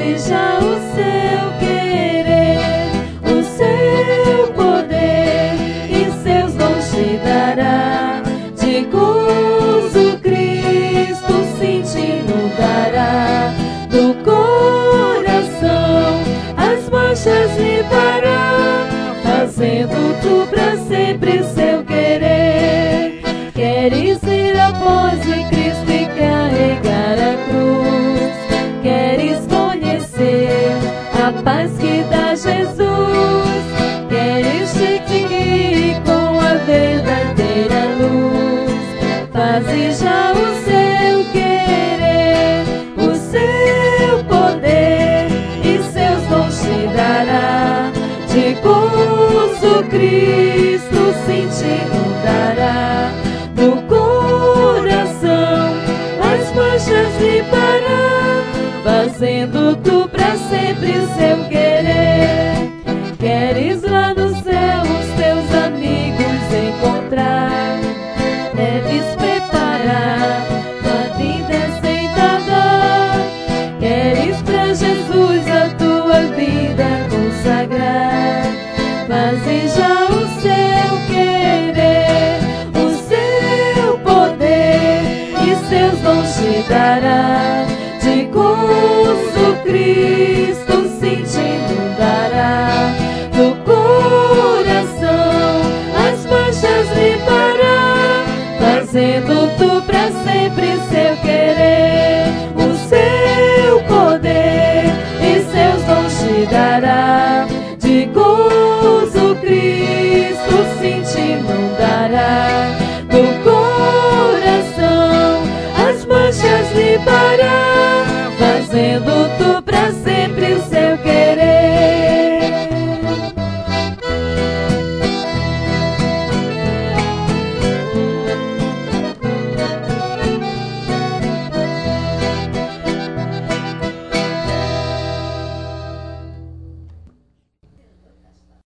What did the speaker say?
faze já o seu querer, o seu poder e seus dons te dará. De gozo Cristo sim te inundará, do coração as manchas limpará, fazendo tu pra sempre seu querer. Queres ir após de Cristo e carregar a cruz, queres conhecer a paz que dá Jesus, queres te seguir com a verdadeira luz. Faze já o seu querer, o seu poder e seus dons te dará. De gozo Cristo sim te inundará, do coração as manchas limpará, fazendo tu pra sempre seu querer. Queres